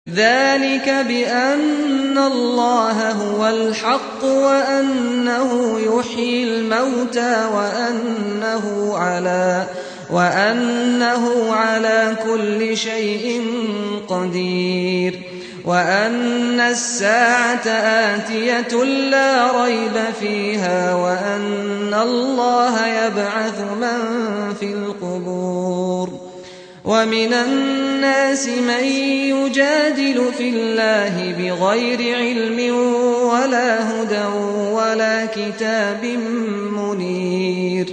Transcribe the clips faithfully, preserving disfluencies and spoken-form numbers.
ذلك بأن الله هو الحق وأنه يحيي الموتى وأنه على وأنه على كل شيء قدير وأن الساعة آتية لا ريب فيها وأن الله يبعث من في القبور ومن الناس من يجادل في الله بغير علم ولا هدى ولا كتاب منير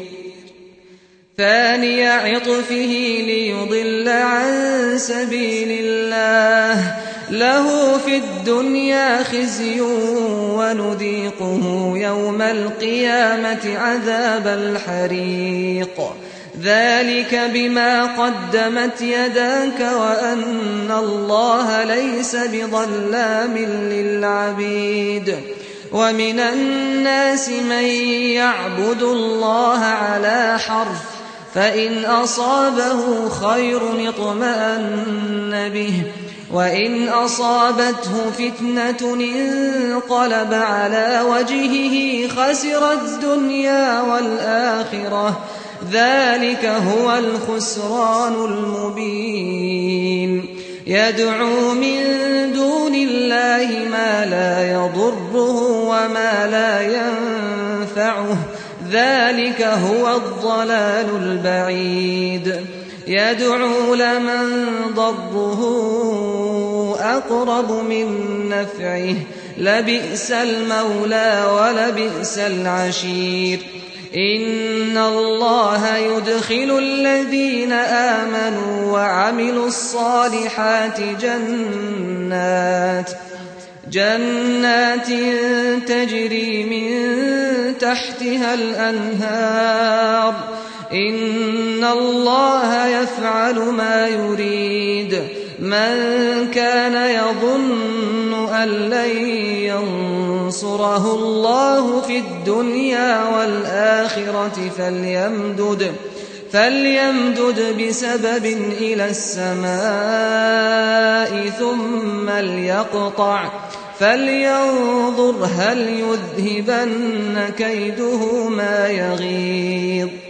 ثاني عطفه ليضل عن سبيل الله له في الدنيا خزي ونذيقه يوم القيامة عذاب الحريق ذلك بما قدمت يداك وأن الله ليس بظلام للعبيد ومن الناس من يعبد الله على حرف فإن أصابه خير اطمأن به وإن أصابته فتنة انقلب على وجهه خسر الدنيا والآخرة ذلك هو الخسران المبين يدعو من دون الله ما لا يضره وما لا ينفعه ذلك هو الضلال البعيد يدعو لمن ضره أقرب من نفعه لبئس المولى ولبئس العشير إن الله يدخل الذين آمنوا وعملوا الصالحات جنات جنات تجري من تحتها الأنهار إن الله يفعل ما يريد من كان يظن أن لن ينصره الله في الدنيا والآخرة فليمدد فليمدد بسبب إلى السماء ثم ليقطع فلينظر هل يذهبن كيده ما يغيظ